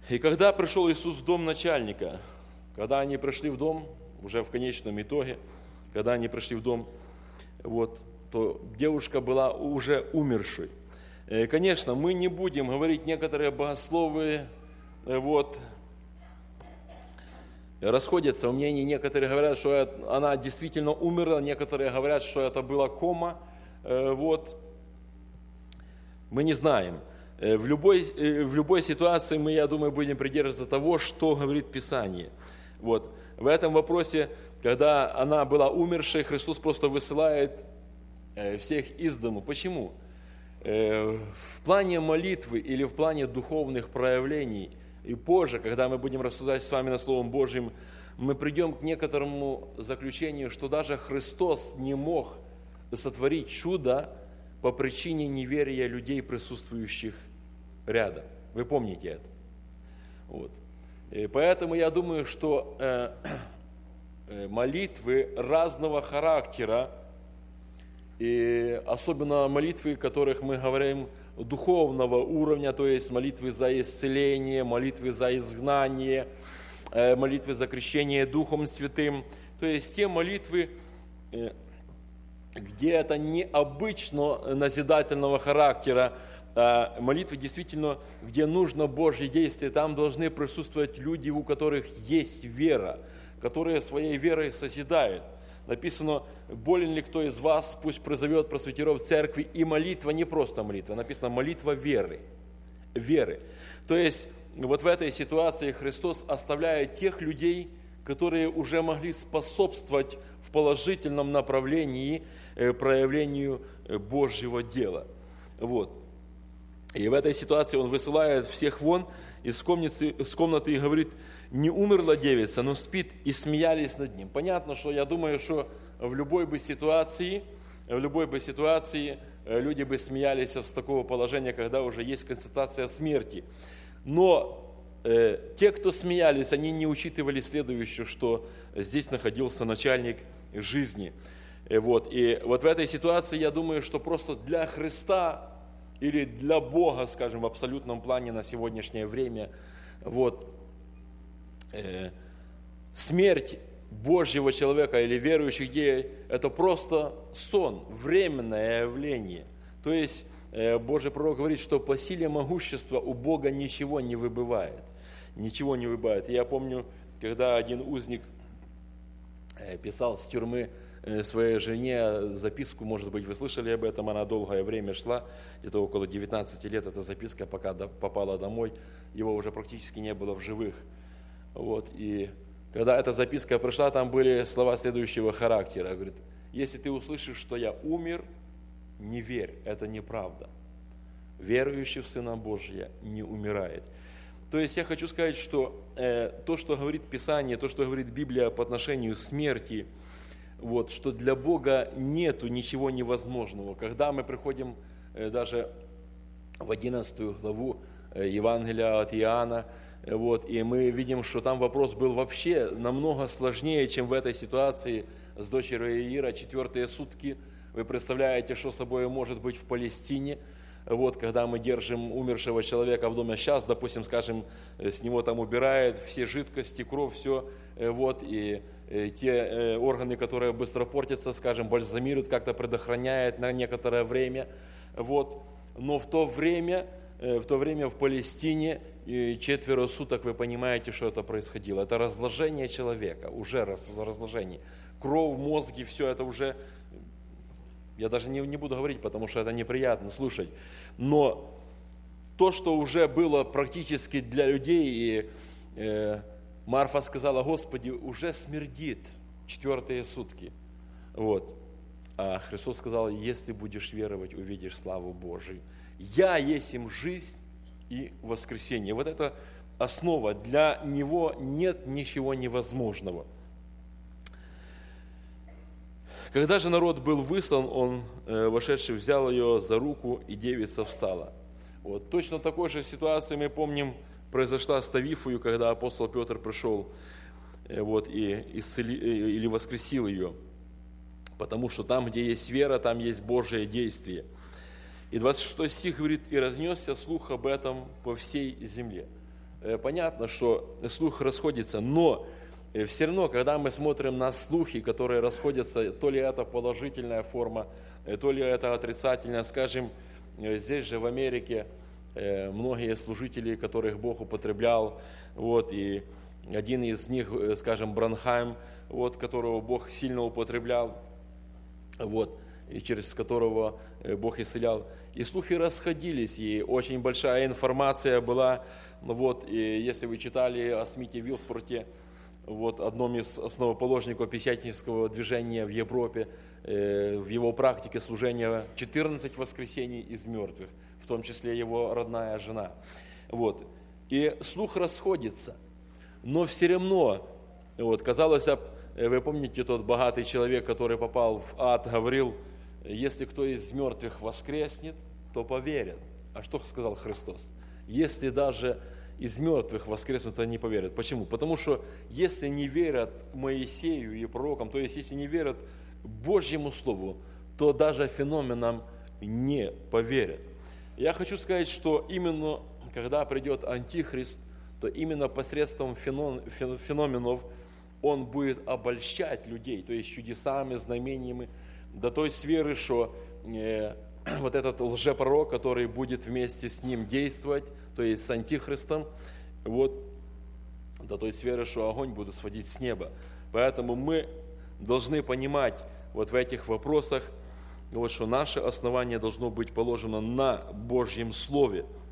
И когда пришел Иисус в дом начальника, когда они пришли в дом, уже в конечном итоге, когда они пришли в дом, то девушка была уже умершей. Конечно, мы не будем говорить, некоторые богословы расходятся в мнении. Некоторые говорят, что она действительно умерла, некоторые говорят, что это была кома. Мы не знаем. В любой ситуации мы, я думаю, будем придерживаться того, что говорит Писание. В этом вопросе, когда она была умершей, Христос просто высылает всех из дому. Почему? В плане молитвы или в плане духовных проявлений, и позже, когда мы будем рассуждать с вами над Словом Божьим, мы придем к некоторому заключению, что даже Христос не мог сотворить чудо по причине неверия людей, присутствующих рядом. Вы помните это? И поэтому я думаю, что молитвы разного характера, и особенно молитвы, о которых мы говорим духовного уровня, то есть молитвы за исцеление, молитвы за изгнание, молитвы за крещение Духом Святым, то есть те молитвы, где это необычно назидательного характера, молитвы действительно, где нужно Божье действие, там должны присутствовать люди, у которых есть вера, которые своей верой созидают. Написано, болен ли кто из вас, пусть призовет просветеров церкви, и молитва, не просто молитва, написано молитва веры. То есть вот в этой ситуации Христос оставляет тех людей, которые уже могли способствовать в положительном направлении проявлению Божьего дела. И в этой ситуации Он высылает всех вон из комнаты и говорит: не умерла девица, но спит, и смеялись над ним. Понятно, что я думаю, что в любой бы ситуации люди бы смеялись с такого положения, когда уже есть констатация смерти. Но те, кто смеялись, они не учитывали следующее, что здесь находился начальник жизни. И вот в этой ситуации, я думаю, что просто для Христа или для Бога, скажем, в абсолютном плане на сегодняшнее время, смерть Божьего человека или верующих людей – это просто сон, временное явление. То есть Божий пророк говорит, что по силе могущества у Бога ничего не выбывает. Ничего не выбывает. Я помню, когда один узник писал с тюрьмы своей жене записку, может быть, вы слышали об этом, она долгое время шла, где-то около 19 лет эта записка, пока попала домой, его уже практически не было в живых. И когда эта записка пришла, там были слова следующего характера. Говорит: если ты услышишь, что я умер, не верь, это неправда. Верующий в Сына Божия не умирает. То есть я хочу сказать, что то, что говорит Писание, то, что говорит Библия по отношению к смерти, что для Бога нету ничего невозможного. Когда мы приходим даже в 11 главу Евангелия от Иоанна, и мы видим, что там вопрос был вообще намного сложнее, чем в этой ситуации с дочерью Иаира, 4 сутки. Вы представляете, что собой может быть в Палестине, когда мы держим умершего человека в доме. Сейчас, допустим, скажем, с него там убирают все жидкости, кровь, все, и те органы, которые быстро портятся, скажем, бальзамируют, как-то предохраняют на некоторое время, но в то время в Палестине 4 суток, вы понимаете, что это происходило. Это разложение человека, уже разложение. Кровь, мозги, все это уже, я даже не буду говорить, потому что это неприятно слушать. Но то, что уже было практически для людей, и Марфа сказала: Господи, уже смердит 4 сутки. А Христос сказал: если будешь веровать, увидишь славу Божию. Я есть им жизнь и воскресение. Это основа. Для Него нет ничего невозможного. Когда же народ был выслан, он, вошедший, взял ее за руку, и девица встала. Точно такой же ситуации, мы помним, произошла с Тавифою, когда апостол Петр пришел или воскресил ее. Потому что там, где есть вера, там есть Божие действие. И 26 стих говорит: «И разнесся слух об этом по всей земле». понятно, что слух расходится, но все равно, когда мы смотрим на слухи, которые расходятся, то ли это положительная форма, то ли это отрицательная, скажем, здесь же в Америке многие служители, которых Бог употреблял, вот, и один из них, скажем, Бранхайм, вот, которого Бог сильно употреблял, вот, и через которого Бог исцелял. И слухи расходились, и очень большая информация была. Вот, и если вы читали о Смите Вилспорте, вот, одном из основоположников пятидесятнического движения в Европе, в его практике служения 14 воскресений из мертвых, в том числе его родная жена. Вот. И слух расходится, но все равно, вот, казалось, вы помните тот богатый человек, который попал в ад, говорил: если кто из мертвых воскреснет, то поверят. А что сказал Христос? Если даже из мертвых воскреснут, то не поверят. Почему? Потому что если не верят Моисею и пророкам, то есть если не верят Божьему Слову, то даже феноменам не поверят. Я хочу сказать, что именно когда придет Антихрист, то именно посредством феноменов он будет обольщать людей, то есть чудесами, знамениями, до той сферы, что вот этот лжепророк, который будет вместе с ним действовать, то есть с Антихристом, вот, до той сферы, что огонь будет сводить с неба. Поэтому мы должны понимать вот в этих вопросах, вот, что наше основание должно быть положено на Божьем Слове.